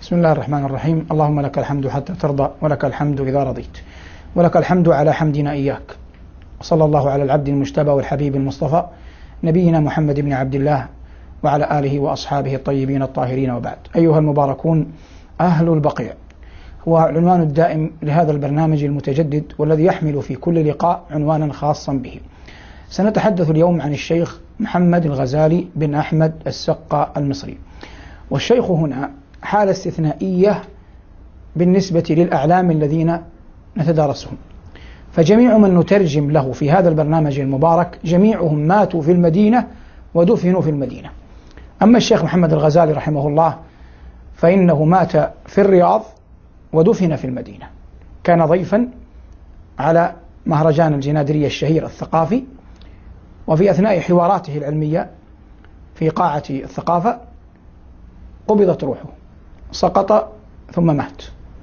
بسم الله الرحمن الرحيم. اللهم لك الحمد حتى ترضى، ولك الحمد إذا رضيت، ولك الحمد على حمدنا إياك. وصلى الله على العبد المجتبى والحبيب المصطفى نبينا محمد بن عبد الله وعلى آله وأصحابه الطيبين الطاهرين، وبعد. أيها المباركون أهل البقيع، هو العنوان الدائم لهذا البرنامج المتجدد، والذي يحمل في كل لقاء عنوانا خاصا به. سنتحدث اليوم عن الشيخ محمد الغزالي بن أحمد السقا المصري. والشيخ هنا حالة استثنائية بالنسبة للأعلام الذين نتدارسهم، فجميع من نترجم له في هذا البرنامج المبارك جميعهم ماتوا في المدينة ودفنوا في المدينة. أما الشيخ محمد الغزالي رحمه الله فإنه مات في الرياض ودفن في المدينة. كان ضيفا على مهرجان الجنادرية الشهير الثقافي، وفي أثناء حواراته العلمية في قاعة الثقافة قبضت روحه، سقط ثم مات،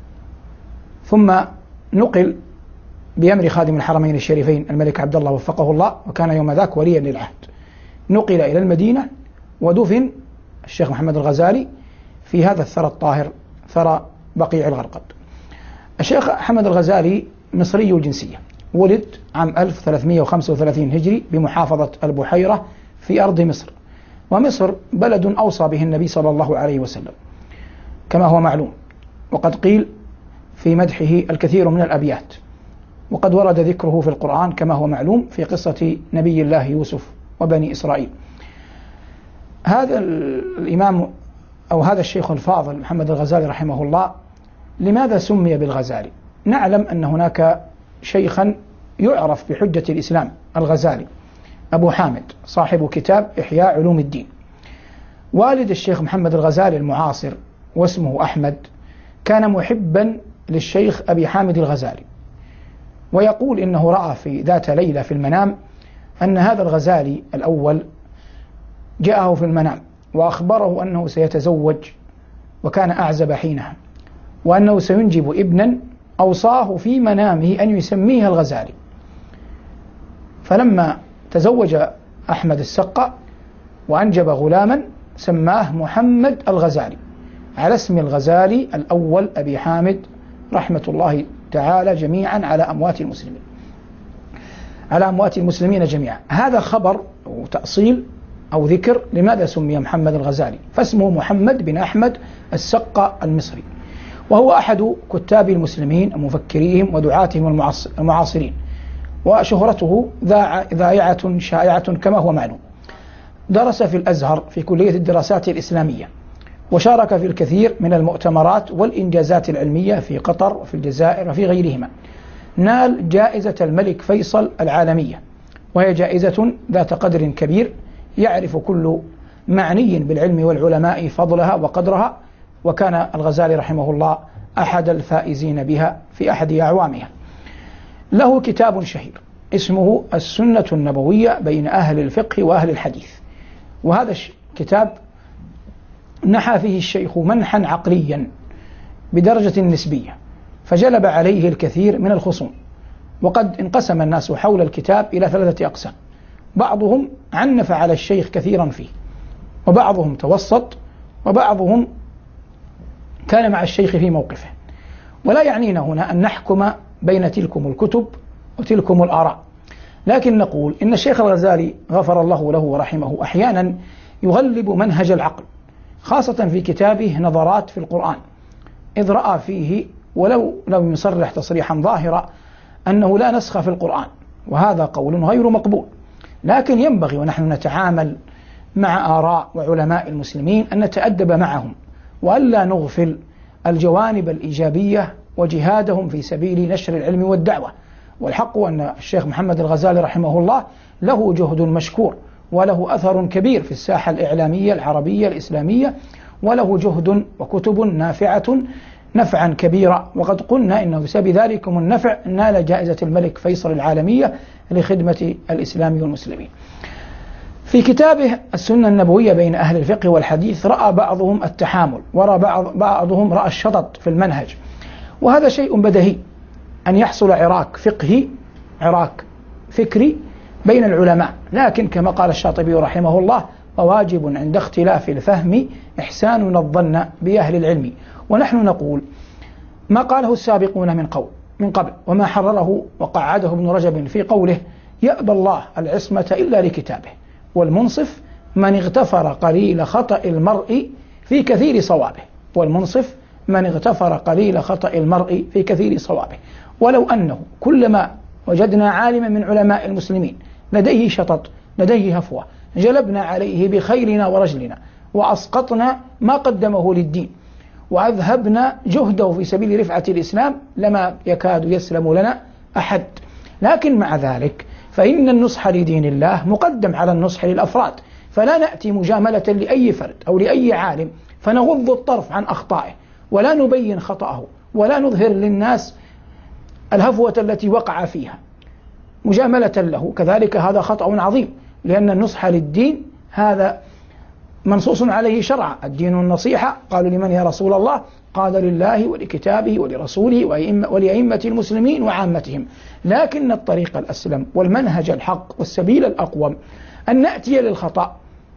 ثم نقل بأمر خادم الحرمين الشريفين الملك عبد الله وفقه الله، وكان يوم ذاك وليا للعهد، نقل إلى المدينة ودفن الشيخ محمد الغزالي في هذا الثرى الطاهر، ثرى بقيع الغرقد. الشيخ محمد الغزالي مصري الجنسية، ولد عام 1335 هجري بمحافظة البحيرة في أرض مصر، ومصر بلد أوصى به النبي صلى الله عليه وسلم كما هو معلوم، وقد قيل في مدحه الكثير من الأبيات، وقد ورد ذكره في القرآن كما هو معلوم في قصة نبي الله يوسف وبني إسرائيل. هذا الإمام أو هذا الشيخ الفاضل محمد الغزالي رحمه الله لماذا سمي بالغزالي؟ نعلم أن هناك شيخا يعرف بحجة الإسلام الغزالي، أبو حامد صاحب كتاب إحياء علوم الدين. والد الشيخ محمد الغزالي المعاصر واسمه أحمد كان محبا للشيخ أبي حامد الغزالي، ويقول إنه رأى في ذات ليلة في المنام أن هذا الغزالي الأول جاءه في المنام وأخبره أنه سيتزوج، وكان أعزب حينها، وأنه سينجب ابنا أوصاه في منامه أن يسميه الغزالي. فلما تزوج أحمد السقا وأنجب غلاما سماه محمد الغزالي على اسم الغزالي الأول أبي حامد رحمة الله تعالى جميعا على أموات المسلمين جميعا. هذا خبر أو تأصيل أو ذكر لماذا سمي محمد الغزالي، فاسمه محمد بن أحمد السقا المصري، وهو أحد كتاب المسلمين ومفكريهم ودعاتهم المعاصرين، وشهرته ذائعة شائعة كما هو معلوم. درس في الأزهر في كلية الدراسات الإسلامية، وشارك في الكثير من المؤتمرات والإنجازات العلمية في قطر وفي الجزائر وفي غيرهما. نال جائزة الملك فيصل العالمية، وهي جائزة ذات قدر كبير يعرف كل معني بالعلم والعلماء فضلها وقدرها، وكان الغزالي رحمه الله أحد الفائزين بها في أحد أعوامها. له كتاب شهير اسمه السنة النبوية بين أهل الفقه وأهل الحديث، وهذا الكتاب نحى فيه الشيخ منحا عقليا بدرجة نسبية، فجلب عليه الكثير من الخصوم. وقد انقسم الناس حول الكتاب إلى 3 أقسام، بعضهم عنف على الشيخ كثيرا فيه، وبعضهم توسط، وبعضهم كان مع الشيخ في موقفه. ولا يعنينا هنا أن نحكم بين تلكم الكتب وتلكم الآراء، لكن نقول إن الشيخ الغزالي غفر الله له ورحمه أحيانا يغلب منهج العقل، خاصة في كتابه نظرات في القرآن، إذ رأى فيه ولو لم يصرح تصريحا ظاهرا أنه لا نسخ في القرآن، وهذا قول غير مقبول. لكن ينبغي ونحن نتعامل مع آراء وعلماء المسلمين أن نتأدب معهم، وألا نغفل الجوانب الإيجابية وجهادهم في سبيل نشر العلم والدعوة. والحق أن الشيخ محمد الغزالي رحمه الله له جهد مشكور، وله أثر كبير في الساحة الإعلامية العربية الإسلامية، وله جهد وكتب نافعة نفعا كبيرا، وقد قلنا إنه بسبب ذلكم النفع نال جائزة الملك فيصل العالمية لخدمة الإسلام والمسلمين. في كتابه السنة النبوية بين أهل الفقه والحديث رأى بعضهم التحامل، بعضهم رأى الشطط في المنهج، وهذا شيء بديهي أن يحصل عراك فقهي عراك فكري بين العلماء، لكن كما قال الشاطبي رحمه الله وواجب عند اختلاف الفهم إحساننا الظن بأهل العلم. ونحن نقول ما قاله السابقون من قبل، وما حرره وقعده ابن رجب في قوله: يأبى الله العصمة إلا لكتابه، والمنصف من اغتفر قليل خطأ المرء في كثير صوابه. والمنصف من اغتفر قليل خطأ المرء في كثير صوابه. ولو أنه كلما وجدنا عالما من علماء المسلمين لديه شطط، لديه هفوة، جلبنا عليه بخيلنا ورجلنا وأسقطنا ما قدمه للدين وأذهبنا جهده في سبيل رفعة الإسلام، لما يكاد يسلم لنا أحد. لكن مع ذلك فإن النصح لدين الله مقدم على النصح للأفراد، فلا نأتي مجاملة لأي فرد أو لأي عالم فنغض الطرف عن أخطائه ولا نبين خطأه ولا نظهر للناس الهفوة التي وقع فيها مجاملة له. كذلك هذا خطأ عظيم، لأن النصح للدين هذا منصوص عليه شرعا: الدين النصيحة. قالوا: لمن يا رسول الله؟ قال: لله ولكتابه ولرسوله ولأئمة المسلمين وعامتهم. لكن الطريق الأسلم والمنهج الحق والسبيل الأقوم أن نأتي للخطأ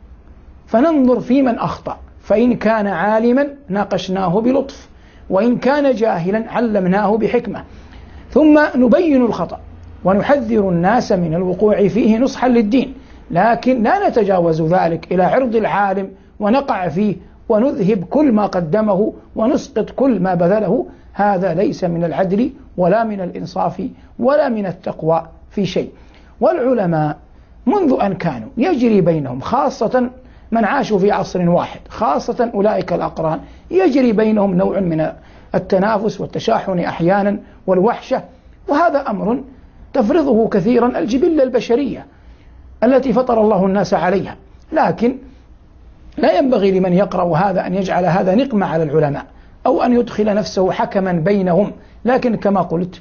فننظر في من أخطأ، فإن كان عالما ناقشناه بلطف، وإن كان جاهلا علمناه بحكمة، ثم نبين الخطأ ونحذر الناس من الوقوع فيه نصحا للدين. لكن لا نتجاوز ذلك إلى عرض العالم ونقع فيه ونذهب كل ما قدمه ونسقط كل ما بذله. هذا ليس من العدل ولا من الإنصاف ولا من التقوى في شيء. والعلماء منذ أن كانوا يجري بينهم، خاصة من عاشوا في عصر واحد، خاصة أولئك الأقران، يجري بينهم نوع من التنافس والتشاحن أحيانا والوحشة، وهذا أمر تفرضه كثيرا الجبلة البشرية التي فطر الله الناس عليها. لكن لا ينبغي لمن يقرأ هذا أن يجعل هذا نقمة على العلماء أو أن يدخل نفسه حكما بينهم. لكن كما قلت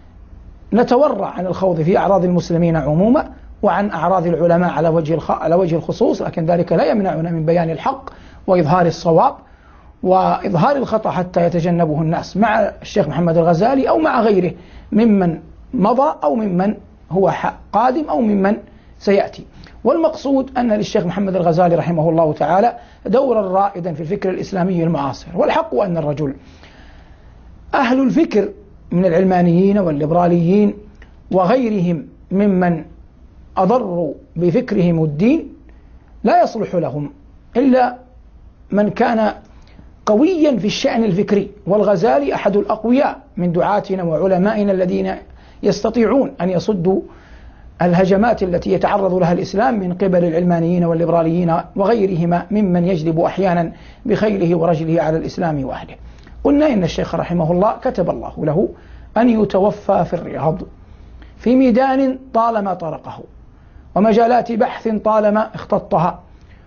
نتورع عن الخوض في أعراض المسلمين عموما وعن أعراض العلماء على وجه الخصوص، لكن ذلك لا يمنعنا من بيان الحق وإظهار الصواب وإظهار الخطأ حتى يتجنبه الناس، مع الشيخ محمد الغزالي أو مع غيره ممن مضى أو ممن هو قادم أو ممن سيأتي. والمقصود أن للشيخ محمد الغزالي رحمه الله تعالى دورا رائدا في الفكر الإسلامي المعاصر. والحق أن الرجل أهل الفكر من العلمانيين والليبراليين وغيرهم ممن أضروا بفكرهم الدين لا يصلح لهم إلا من كان قويا في الشأن الفكري. والغزالي أحد الأقوياء من دعاتنا وعلمائنا الذين يستطيعون أن يصدوا الهجمات التي يتعرض لها الإسلام من قبل العلمانيين والليبراليين وغيرهما ممن يجلب أحيانا بخيله ورجله على الإسلام وأهله. قلنا إن الشيخ رحمه الله كتب الله له أن يتوفى في الرياض في ميدان طالما طرقه، ومجالات بحث طالما اختطها،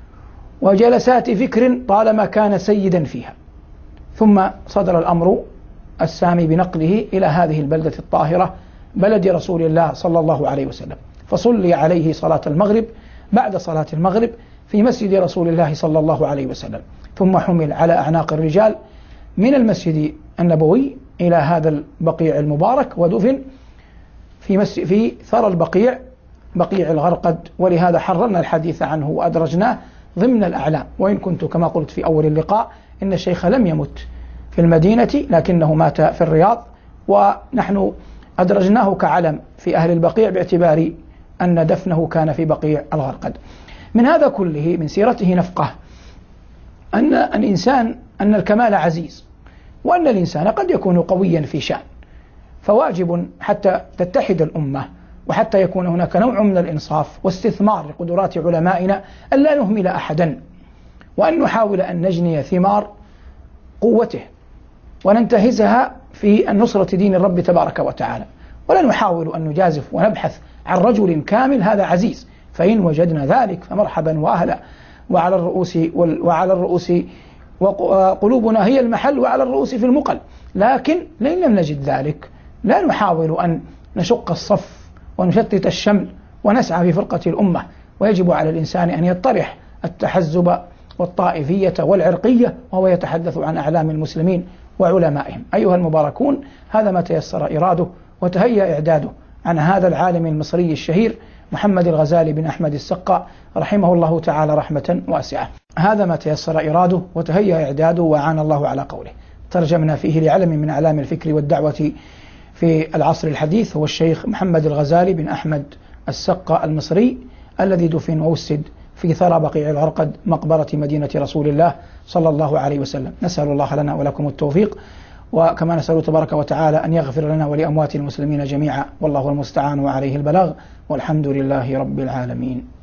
وجلسات فكر طالما كان سيدا فيها، ثم صدر الأمر السامي بنقله إلى هذه البلدة الطاهرة بلد رسول الله صلى الله عليه وسلم، فصلي عليه صلاة المغرب بعد صلاة المغرب في مسجد رسول الله صلى الله عليه وسلم، ثم حمل على أعناق الرجال من النبوي إلى هذا البقيع المبارك، ودفن في ثرى البقيع، بقيع الغرقد. ولهذا حررنا الحديث عنه وأدرجناه ضمن الأعلام، وإن كنت كما قلت في أول اللقاء إن الشيخ لم يمت في المدينة لكنه مات في الرياض، ونحن أدرجناه كعلم في أهل البقيع باعتبار أن دفنه كان في بقيع الغرقد. من هذا كله من سيرته نفقه أن الكمال عزيز، وأن الإنسان قد يكون قويا في شأن، فواجب حتى تتحد الأمة وحتى يكون هناك نوع من الإنصاف واستثمار لقدرات علمائنا أن لا نهمل أحدا، وأن نحاول أن نجني ثمار قوته وننتهزها في النصرة دين الرب تبارك وتعالى، ولا نحاول أن نجازف ونبحث عن رجل كامل، هذا عزيز، فإن وجدنا ذلك فمرحبا وأهلا، وعلى الرؤوس وقلوبنا هي المحل وعلى الرؤوس في المقل. لكن لئن لم نجد ذلك لا نحاول أن نشق الصف ونشتت الشمل ونسعى في فرقة الأمة. ويجب على الإنسان أن يطرح التحزب والطائفية والعرقية وهو يتحدث عن أعلام المسلمين وعلمائهم. أيها المباركون، هذا ما تيسر إراده وتهيأ إعداده عن هذا العالم المصري الشهير محمد الغزالي بن أحمد السقا رحمه الله تعالى رحمة واسعة. هذا ما تيسر إراده وتهيأ إعداده وعان الله على قوله. ترجمنا فيه لعلم من أعلام الفكر والدعوة في العصر الحديث هو الشيخ محمد الغزالي بن أحمد السقا المصري الذي دفن ووسد في ثرى بقيع الغرقد مقبرة مدينة رسول الله صلى الله عليه وسلم. نسأل الله لنا ولكم التوفيق، وكما نسأل تبارك وتعالى أن يغفر لنا ولأموات المسلمين جميعا، والله المستعان وعليه البلاغ، والحمد لله رب العالمين.